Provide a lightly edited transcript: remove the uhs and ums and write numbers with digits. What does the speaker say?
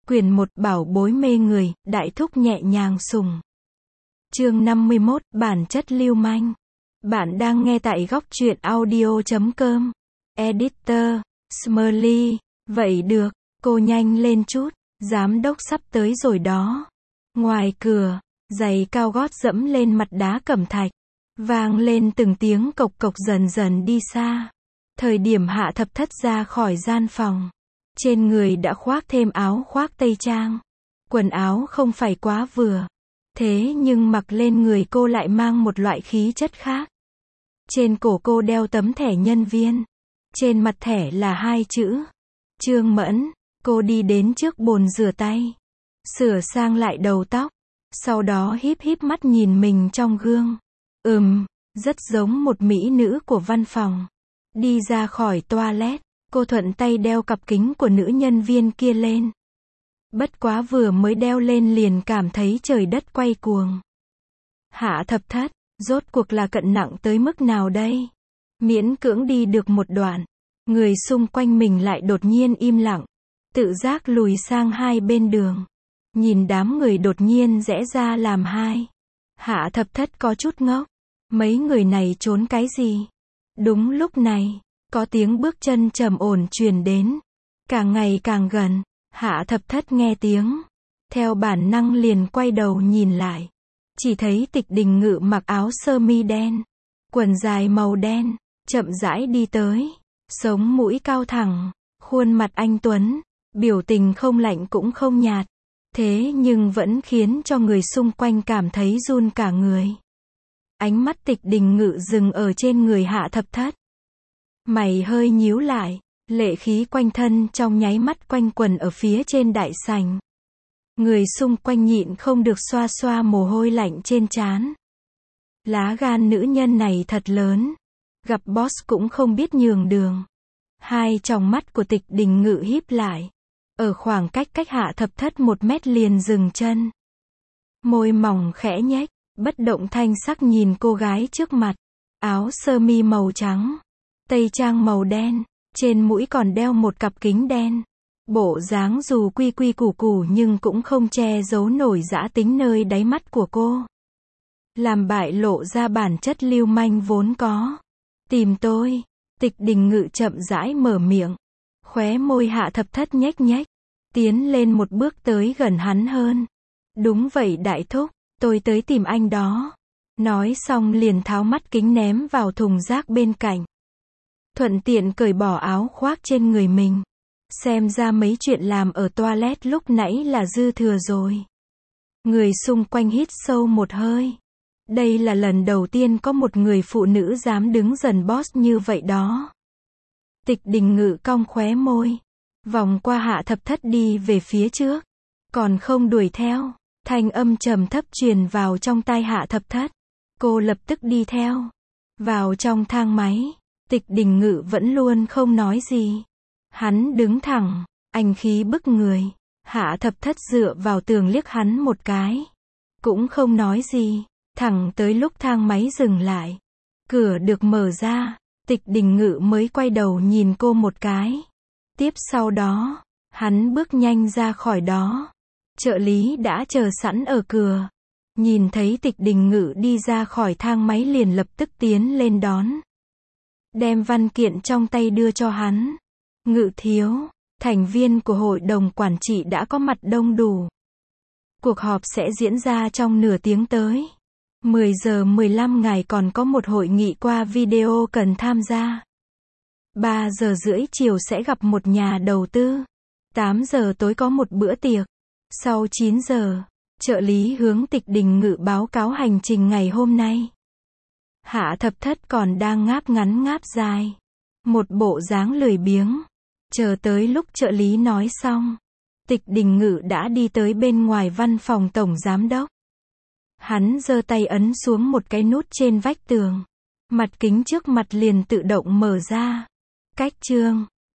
Quyển 1 Bảo bối mê người, đại thúc nhẹ nhàng sùng. Chương 51, bản chất lưu manh. Bạn đang nghe tại góc truyện audio.com. Editor, Smiley. Vậy được, cô nhanh lên chút, giám đốc sắp tới rồi đó. Ngoài cửa, giày cao gót dẫm lên mặt đá cẩm thạch, vang lên từng tiếng cộc cộc dần dần đi xa. Thời điểm Hạ Thập Thất ra khỏi gian phòng, trên người đã khoác thêm áo khoác tây trang. Quần áo không phải quá vừa, thế nhưng mặc lên người cô lại mang một loại khí chất khác. Trên cổ cô đeo tấm thẻ nhân viên, trên mặt thẻ là 2 chữ Trương Mẫn. Cô đi đến trước bồn rửa tay, sửa sang lại đầu tóc, sau đó híp híp mắt nhìn mình trong gương. Rất giống một mỹ nữ của văn phòng. Đi ra khỏi toilet, cô thuận tay đeo cặp kính của nữ nhân viên kia lên. Bất quá vừa mới đeo lên liền cảm thấy trời đất quay cuồng. Hạ Thập Thất, rốt cuộc là cận nặng tới mức nào đây? Miễn cưỡng đi được một đoạn, người xung quanh mình lại đột nhiên im lặng, tự giác lùi sang hai bên đường. Nhìn đám người đột nhiên rẽ ra làm hai, Hạ Thập Thất có chút ngốc. Mấy người này trốn cái gì? Đúng lúc này, có tiếng bước chân trầm ổn truyền đến. Càng ngày càng gần, Hạ Thập Thất nghe tiếng, theo bản năng liền quay đầu nhìn lại. Chỉ thấy Tịch Đình Ngự mặc áo sơ mi đen, quần dài màu đen, chậm rãi đi tới. Sống mũi cao thẳng, khuôn mặt anh tuấn, biểu tình không lạnh cũng không nhạt. Thế nhưng vẫn khiến cho người xung quanh cảm thấy run cả người. Ánh mắt Tịch Đình Ngự dừng ở trên người Hạ Thập Thất. Mày hơi nhíu lại, lệ khí quanh thân trong nháy mắt quanh quần ở phía trên đại sảnh. Người xung quanh nhịn không được xoa xoa mồ hôi lạnh trên trán. Lá gan nữ nhân này thật lớn, gặp boss cũng không biết nhường đường. Hai tròng mắt của Tịch Đình Ngự híp lại, ở khoảng cách Hạ Thập Thất 1 mét liền dừng chân. Môi mỏng khẽ nhếch, bất động thanh sắc nhìn cô gái trước mặt. Áo sơ mi màu trắng, tây trang màu đen, trên mũi còn đeo một cặp kính đen. Bộ dáng dù quy quy củ củ nhưng cũng không che giấu nổi dã tính nơi đáy mắt của cô. Làm bại lộ ra bản chất lưu manh vốn có. Tìm tôi. Tịch Đình Ngự chậm rãi mở miệng. Khóe môi Hạ Thập Thất nhếch nhếch, tiến lên một bước tới gần hắn hơn. Đúng vậy đại thúc, tôi tới tìm anh đó. Nói xong liền tháo mắt kính ném vào thùng rác bên cạnh. Thuận tiện cởi bỏ áo khoác trên người mình. Xem ra mấy chuyện làm ở toilet lúc nãy là dư thừa rồi. Người xung quanh hít sâu một hơi. Đây là lần đầu tiên có một người phụ nữ dám đứng gần boss như vậy đó. Tịch Đình Ngự cong khóe môi, vòng qua Hạ Thập Thất đi về phía trước. Còn không đuổi theo, thanh âm trầm thấp truyền vào trong tai Hạ Thập Thất. Cô lập tức đi theo. Vào trong thang máy, Tịch Đình Ngự vẫn luôn không nói gì. Hắn đứng thẳng, anh khí bức người. Hạ Thập Thất dựa vào tường liếc hắn một cái, cũng không nói gì, thẳng tới lúc thang máy dừng lại. Cửa được mở ra, Tịch Đình Ngự mới quay đầu nhìn cô một cái. Tiếp sau đó, hắn bước nhanh ra khỏi đó. Trợ lý đã chờ sẵn ở cửa. Nhìn thấy Tịch Đình Ngự đi ra khỏi thang máy liền lập tức tiến lên đón. Đem văn kiện trong tay đưa cho hắn. Ngự thiếu, thành viên của hội đồng quản trị đã có mặt đông đủ. Cuộc họp sẽ diễn ra trong nửa tiếng tới. 10 giờ 15 ngài còn có một hội nghị qua video cần tham gia. 3 giờ rưỡi chiều sẽ gặp một nhà đầu tư. 8 giờ tối có một bữa tiệc. Sau 9 giờ, trợ lý hướng Tịch Đình Ngự báo cáo hành trình ngày hôm nay. Hạ Thập Thất còn đang ngáp ngắn ngáp dài. Một bộ dáng lười biếng. Chờ tới lúc trợ lý nói xong, Tịch Đình Ngự đã đi tới bên ngoài văn phòng tổng giám đốc. Hắn giơ tay ấn xuống một cái nút trên vách tường. Mặt kính trước mặt liền tự động mở ra. Cách chương